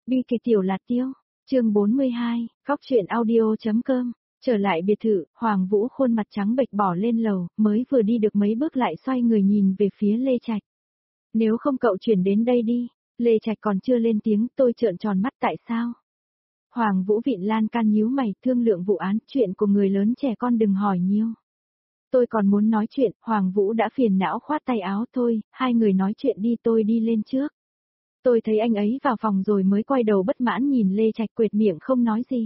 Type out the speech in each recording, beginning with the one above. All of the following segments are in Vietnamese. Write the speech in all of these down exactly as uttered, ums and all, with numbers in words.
Bi kịch tiểu lạt tiêu, chương bốn mươi hai, khóc chuyện audio.com. Trở lại biệt thự, Hoàng Vũ khuôn mặt trắng bệch bỏ lên lầu, mới vừa đi được mấy bước lại xoay người nhìn về phía Lê Trạch. Nếu không cậu chuyển đến đây đi. Lê Trạch còn chưa lên tiếng, tôi trợn tròn mắt tại sao? Hoàng Vũ vịn lan can nhíu mày, thương lượng vụ án, chuyện của người lớn trẻ con đừng hỏi nhiều. Tôi còn muốn nói chuyện, Hoàng Vũ đã phiền não khoát tay áo thôi, hai người nói chuyện đi, tôi đi lên trước. Tôi thấy anh ấy vào phòng rồi mới quay đầu bất mãn nhìn Lê Trạch, quệt miệng không nói gì.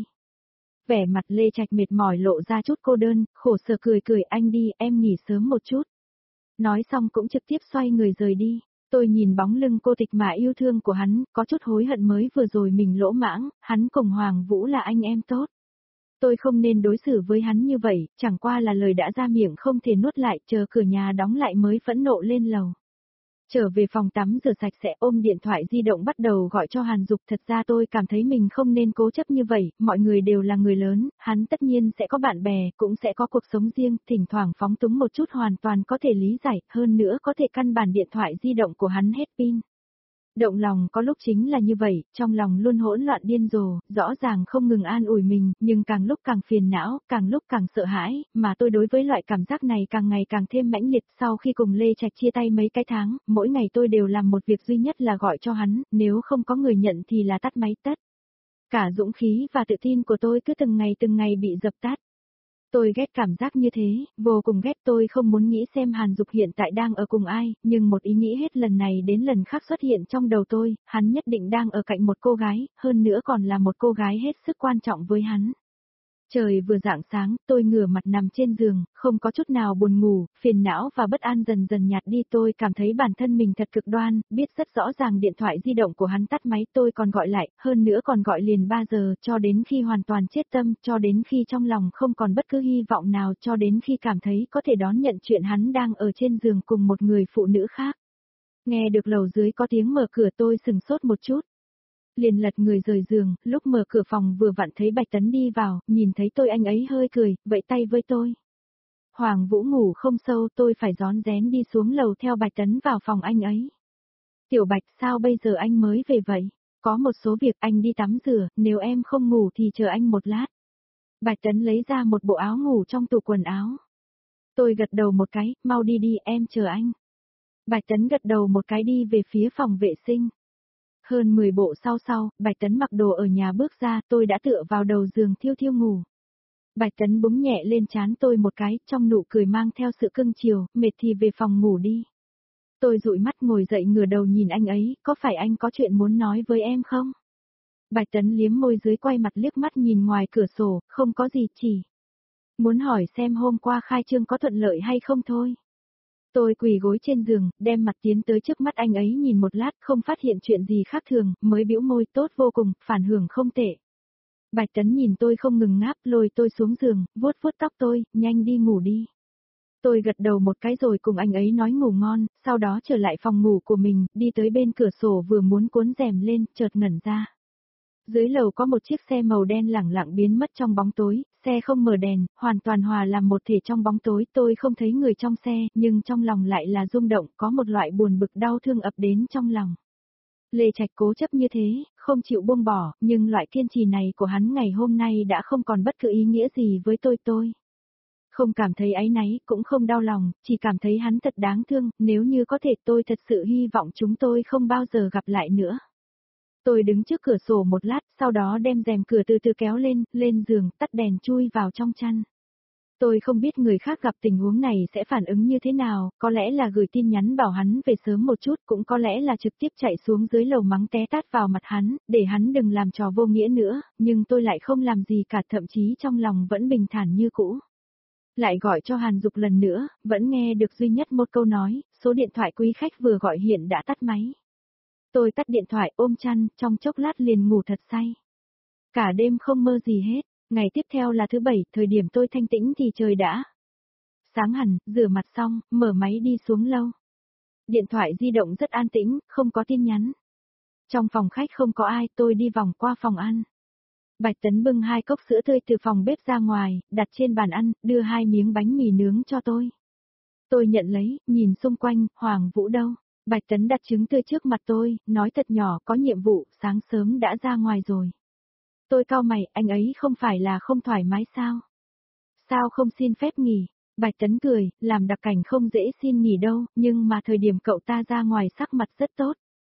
Vẻ mặt Lê Trạch mệt mỏi lộ ra chút cô đơn, khổ sở cười cười, anh đi, em nghỉ sớm một chút. Nói xong cũng trực tiếp xoay người rời đi. Tôi nhìn bóng lưng cô tịch mà yêu thương của hắn, có chút hối hận mới vừa rồi mình lỗ mãng, hắn cùng Hoàng Vũ là anh em tốt. Tôi không nên đối xử với hắn như vậy, chẳng qua là lời đã ra miệng không thể nuốt lại, chờ cửa nhà đóng lại mới phẫn nộ lên lầu. Trở về phòng tắm rửa sạch sẽ, ôm điện thoại di động bắt đầu gọi cho Hàn Dục. Thật ra tôi cảm thấy mình không nên cố chấp như vậy, mọi người đều là người lớn, hắn tất nhiên sẽ có bạn bè, cũng sẽ có cuộc sống riêng, thỉnh thoảng phóng túng một chút hoàn toàn có thể lý giải, hơn nữa có thể căn bản điện thoại di động của hắn hết pin. Động lòng có lúc chính là như vậy, trong lòng luôn hỗn loạn điên rồ, rõ ràng không ngừng an ủi mình, nhưng càng lúc càng phiền não, càng lúc càng sợ hãi, mà tôi đối với loại cảm giác này càng ngày càng thêm mãnh liệt. Sau khi cùng Lê Trạch chia tay mấy cái tháng, mỗi ngày tôi đều làm một việc duy nhất là gọi cho hắn, nếu không có người nhận thì là tắt máy tất. Cả dũng khí và tự tin của tôi cứ từng ngày từng ngày bị dập tắt. Tôi ghét cảm giác như thế, vô cùng ghét. Tôi không muốn nghĩ xem Hàn Dục hiện tại đang ở cùng ai, nhưng một ý nghĩ hết lần này đến lần khác xuất hiện trong đầu tôi, hắn nhất định đang ở cạnh một cô gái, hơn nữa còn là một cô gái hết sức quan trọng với hắn. Trời vừa rạng sáng, tôi ngửa mặt nằm trên giường, không có chút nào buồn ngủ, phiền não và bất an dần dần nhạt đi. Tôi cảm thấy bản thân mình thật cực đoan, biết rất rõ ràng điện thoại di động của hắn tắt máy, tôi còn gọi lại, hơn nữa còn gọi liền ba giờ, cho đến khi hoàn toàn chết tâm, cho đến khi trong lòng không còn bất cứ hy vọng nào, cho đến khi cảm thấy có thể đón nhận chuyện hắn đang ở trên giường cùng một người phụ nữ khác. Nghe được lầu dưới có tiếng mở cửa, tôi sừng sốt một chút. Liền lật người rời giường, lúc mở cửa phòng vừa vặn thấy Bạch Tấn đi vào, nhìn thấy tôi anh ấy hơi cười, vẫy tay với tôi. Hoàng Vũ ngủ không sâu, tôi phải rón rén đi xuống lầu theo Bạch Tấn vào phòng anh ấy. Tiểu Bạch, sao bây giờ anh mới về vậy? Có một số việc anh đi tắm rửa, nếu em không ngủ thì chờ anh một lát. Bạch Tấn lấy ra một bộ áo ngủ trong tủ quần áo. Tôi gật đầu một cái, mau đi đi, em chờ anh. Bạch Tấn gật đầu một cái đi về phía phòng vệ sinh. Hơn mười bộ sau sau, Bạch Tấn mặc đồ ở nhà bước ra, tôi đã tựa vào đầu giường thiêu thiêu ngủ. Bạch Tấn búng nhẹ lên trán tôi một cái, trong nụ cười mang theo sự cưng chiều, mệt thì về phòng ngủ đi. Tôi dụi mắt ngồi dậy ngửa đầu nhìn anh ấy, có phải anh có chuyện muốn nói với em không? Bạch Tấn liếm môi dưới quay mặt liếc mắt nhìn ngoài cửa sổ, không có gì, chỉ muốn hỏi xem hôm qua khai trương có thuận lợi hay không thôi. Tôi quỳ gối trên giường, đem mặt tiến tới trước mắt anh ấy nhìn một lát, không phát hiện chuyện gì khác thường, mới bĩu môi, tốt vô cùng, phản hưởng không tệ. Bạch Tấn nhìn tôi không ngừng ngáp, lôi tôi xuống giường, vuốt vuốt tóc tôi, nhanh đi ngủ đi. Tôi gật đầu một cái rồi cùng anh ấy nói ngủ ngon, sau đó trở lại phòng ngủ của mình, đi tới bên cửa sổ vừa muốn cuốn rèm lên, chợt ngẩn ra. Dưới lầu có một chiếc xe màu đen lẳng lặng biến mất trong bóng tối, xe không mở đèn, hoàn toàn hòa làm một thể trong bóng tối. Tôi không thấy người trong xe, nhưng trong lòng lại là rung động, có một loại buồn bực đau thương ập đến trong lòng. Lê Trạch cố chấp như thế, không chịu buông bỏ, nhưng loại kiên trì này của hắn ngày hôm nay đã không còn bất cứ ý nghĩa gì với tôi tôi. Không cảm thấy áy náy, cũng không đau lòng, chỉ cảm thấy hắn thật đáng thương, nếu như có thể tôi thật sự hy vọng chúng tôi không bao giờ gặp lại nữa. Tôi đứng trước cửa sổ một lát, sau đó đem rèm cửa từ từ kéo lên, lên giường, tắt đèn chui vào trong chăn. Tôi không biết người khác gặp tình huống này sẽ phản ứng như thế nào, có lẽ là gửi tin nhắn bảo hắn về sớm một chút, cũng có lẽ là trực tiếp chạy xuống dưới lầu mắng té tát vào mặt hắn, để hắn đừng làm trò vô nghĩa nữa, nhưng tôi lại không làm gì cả, thậm chí trong lòng vẫn bình thản như cũ. Lại gọi cho Hàn Dục lần nữa, vẫn nghe được duy nhất một câu nói, số điện thoại quý khách vừa gọi hiện đã tắt máy. Tôi tắt điện thoại ôm chăn, trong chốc lát liền ngủ thật say. Cả đêm không mơ gì hết, ngày tiếp theo là thứ bảy, thời điểm tôi thanh tĩnh thì trời đã sáng hẳn, rửa mặt xong, mở máy đi xuống lâu. Điện thoại di động rất an tĩnh, không có tin nhắn. Trong phòng khách không có ai, tôi đi vòng qua phòng ăn. Bạch Tấn bưng hai cốc sữa tươi từ phòng bếp ra ngoài, đặt trên bàn ăn, đưa hai miếng bánh mì nướng cho tôi. Tôi nhận lấy, nhìn xung quanh, Hoàng Vũ đâu? Bạch Tấn đặt trứng tươi trước mặt tôi, nói thật nhỏ, có nhiệm vụ, sáng sớm đã ra ngoài rồi. Tôi cau mày, anh ấy không phải là không thoải mái sao? Sao không xin phép nghỉ? Bạch Tấn cười, làm đặc cảnh không dễ xin nghỉ đâu, nhưng mà thời điểm cậu ta ra ngoài sắc mặt rất tốt.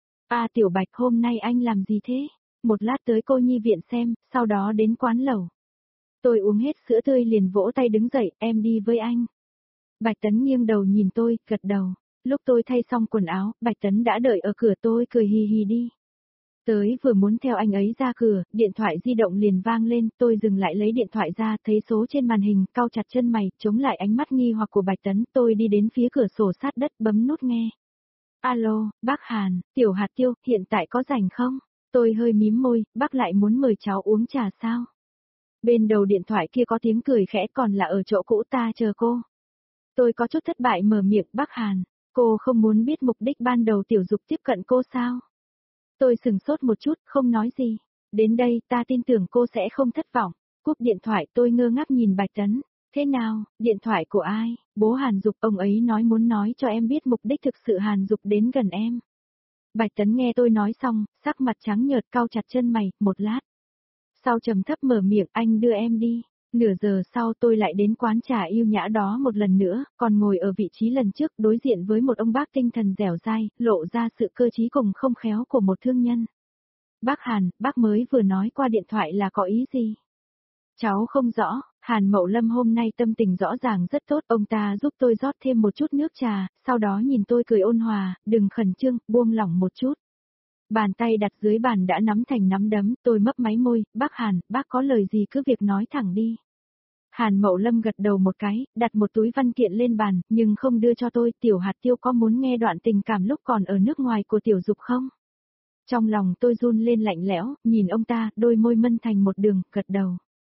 À Tiểu Bạch, hôm nay anh làm gì thế? Một lát tới cô nhi viện xem, sau đó đến quán lẩu. Tôi uống hết sữa tươi liền vỗ tay đứng dậy, em đi với anh. Bạch Tấn nghiêng đầu nhìn tôi, gật đầu. Lúc tôi thay xong quần áo, Bạch Tấn đã đợi ở cửa, tôi cười hì hì đi. Tới vừa muốn theo anh ấy ra cửa, điện thoại di động liền vang lên, tôi dừng lại lấy điện thoại ra, thấy số trên màn hình, cau chặt chân mày, chống lại ánh mắt nghi hoặc của Bạch Tấn, tôi đi đến phía cửa sổ sát đất, bấm nút nghe. Alo, bác Hàn, Tiểu Hạt Tiêu, hiện tại có rảnh không? Tôi hơi mím môi, bác lại muốn mời cháu uống trà sao? Bên đầu điện thoại kia có tiếng cười khẽ, còn là ở chỗ cũ, ta chờ cô. Tôi có chút thất bại mở miệng, bác Hàn, cô không muốn biết mục đích ban đầu Tiểu Dục tiếp cận cô sao? Tôi sừng sốt một chút, không nói gì. Đến đây, ta tin tưởng cô sẽ không thất vọng. Cúp điện thoại, tôi ngơ ngác nhìn Bạch Tấn. Thế nào, điện thoại của ai? Bố Hàn Dục, ông ấy nói muốn nói cho em biết mục đích thực sự Hàn Dục đến gần em. Bạch Tấn nghe tôi nói xong, sắc mặt trắng nhợt, cau chặt chân mày, một lát. Sau trầm thấp mở miệng, anh đưa em đi. Nửa giờ sau tôi lại đến quán trà yêu nhã đó một lần nữa, còn ngồi ở vị trí lần trước đối diện với một ông bác tinh thần dẻo dai, lộ ra sự cơ trí cùng không khéo của một thương nhân. Bác Hàn, bác mới vừa nói qua điện thoại là có ý gì? Cháu không rõ, Hàn Mậu Lâm hôm nay tâm tình rõ ràng rất tốt, ông ta giúp tôi rót thêm một chút nước trà, sau đó nhìn tôi cười ôn hòa, đừng khẩn trương, buông lỏng một chút. Bàn tay đặt dưới bàn đã nắm thành nắm đấm, tôi mấp máy môi, bác Hàn, bác có lời gì cứ việc nói thẳng đi. Hàn Mậu Lâm gật đầu một cái, đặt một túi văn kiện lên bàn, nhưng không đưa cho tôi, Tiểu Hạt Tiêu có muốn nghe đoạn tình cảm lúc còn ở nước ngoài của Tiểu Dục không? Trong lòng tôi run lên lạnh lẽo, nhìn ông ta, đôi môi mân thành một đường, gật đầu.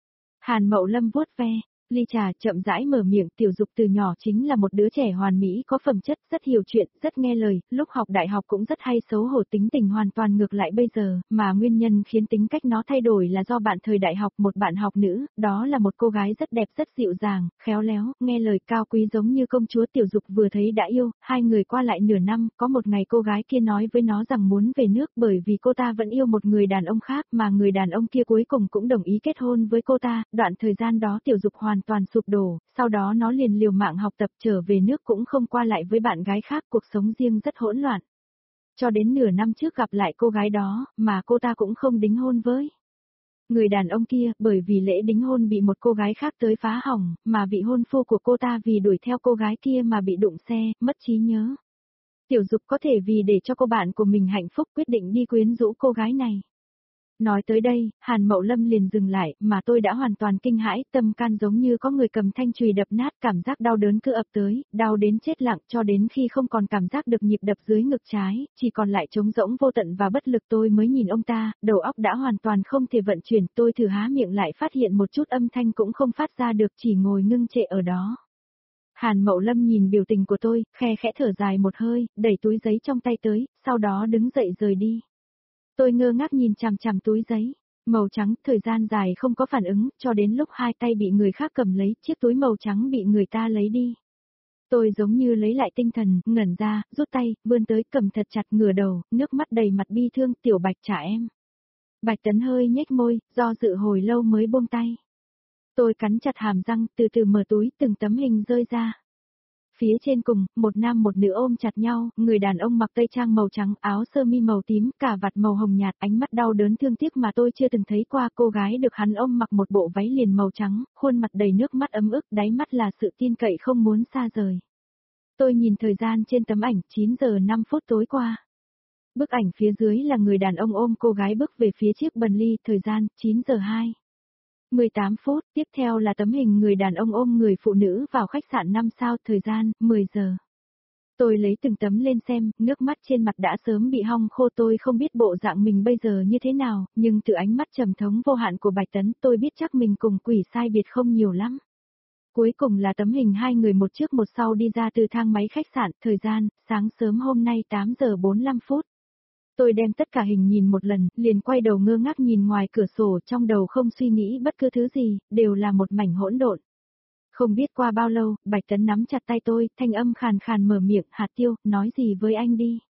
Hàn Mậu Lâm vuốt ve, ly trà chậm rãi mở miệng, Tiểu Dục từ nhỏ chính là một đứa trẻ hoàn mỹ có phẩm chất, rất hiểu chuyện, rất nghe lời, lúc học đại học cũng rất hay xấu hổ, tính tình hoàn toàn ngược lại bây giờ, mà nguyên nhân khiến tính cách nó thay đổi là do bạn thời đại học, một bạn học nữ, đó là một cô gái rất đẹp, rất dịu dàng, khéo léo, nghe lời, cao quý giống như công chúa. Tiểu Dục vừa thấy đã yêu, hai người qua lại nửa năm, có một ngày cô gái kia nói với nó rằng muốn về nước bởi vì cô ta vẫn yêu một người đàn ông khác, mà người đàn ông kia cuối cùng cũng đồng ý kết hôn với cô ta. Đoạn thời gian đó Tiểu Dục hoàn toàn sụp đổ, sau đó nó liền liều mạng học tập, trở về nước cũng không qua lại với bạn gái khác, cuộc sống riêng rất hỗn loạn. Cho đến nửa năm trước gặp lại cô gái đó, mà cô ta cũng không đính hôn với người đàn ông kia, bởi vì lễ đính hôn bị một cô gái khác tới phá hỏng, mà vị hôn phu của cô ta vì đuổi theo cô gái kia mà bị đụng xe, mất trí nhớ. Tiểu Dục có thể vì để cho cô bạn của mình hạnh phúc quyết định đi quyến rũ cô gái này. Nói tới đây, Hàn Mậu Lâm liền dừng lại, mà tôi đã hoàn toàn kinh hãi, tâm can giống như có người cầm thanh chùy đập nát, cảm giác đau đớn cứ ập tới, đau đến chết lặng, cho đến khi không còn cảm giác được nhịp đập dưới ngực trái, chỉ còn lại trống rỗng vô tận và bất lực. Tôi mới nhìn ông ta, đầu óc đã hoàn toàn không thể vận chuyển, tôi thử há miệng lại phát hiện một chút âm thanh cũng không phát ra được, chỉ ngồi ngưng trệ ở đó. Hàn Mậu Lâm nhìn biểu tình của tôi, khe khẽ thở dài một hơi, đẩy túi giấy trong tay tới, sau đó đứng dậy rời đi. Tôi ngơ ngác nhìn chằm chằm túi giấy, màu trắng, thời gian dài không có phản ứng, cho đến lúc hai tay bị người khác cầm lấy, chiếc túi màu trắng bị người ta lấy đi. Tôi giống như lấy lại tinh thần, ngẩn ra, rút tay, vươn tới, cầm thật chặt, ngửa đầu, nước mắt đầy mặt bi thương, Tiểu Bạch trả em. Bạch Tấn hơi nhếch môi, do dự hồi lâu mới buông tay. Tôi cắn chặt hàm răng, từ từ mở túi, từng tấm hình rơi ra. Phía trên cùng, một nam một nữ ôm chặt nhau, người đàn ông mặc tây trang màu trắng, áo sơ mi màu tím, cà vạt màu hồng nhạt, ánh mắt đau đớn thương tiếc mà tôi chưa từng thấy qua. Cô gái được hắn ôm mặc một bộ váy liền màu trắng, khuôn mặt đầy nước mắt ấm ức, đáy mắt là sự tin cậy không muốn xa rời. Tôi nhìn thời gian trên tấm ảnh, chín giờ năm phút tối qua. Bức ảnh phía dưới là người đàn ông ôm cô gái bước về phía chiếc Bentley, thời gian, chín giờ hai. mười tám phút, tiếp theo là tấm hình người đàn ông ôm người phụ nữ vào khách sạn năm sao, thời gian, mười giờ. Tôi lấy từng tấm lên xem, nước mắt trên mặt đã sớm bị hong khô. Tôi không biết bộ dạng mình bây giờ như thế nào, nhưng từ ánh mắt trầm thống vô hạn của Bạch Tấn, tôi biết chắc mình cùng quỷ sai biệt không nhiều lắm. Cuối cùng là tấm hình hai người một trước một sau đi ra từ thang máy khách sạn, thời gian, sáng sớm hôm nay tám giờ bốn mươi lăm phút. Tôi đem tất cả hình nhìn một lần, liền quay đầu ngơ ngác nhìn ngoài cửa sổ, trong đầu không suy nghĩ bất cứ thứ gì, đều là một mảnh hỗn độn. Không biết qua bao lâu, Bạch Tấn nắm chặt tay tôi, thanh âm khàn khàn mở miệng, Hạt Tiêu, nói gì với anh đi.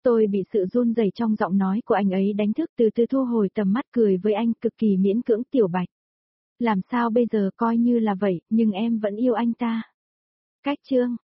Tôi bị sự run rẩy trong giọng nói của anh ấy đánh thức, từ từ thu hồi tầm mắt cười với anh cực kỳ miễn cưỡng. Tiểu Bạch. Làm sao bây giờ, coi như là vậy, nhưng em vẫn yêu anh ta. Cách chương.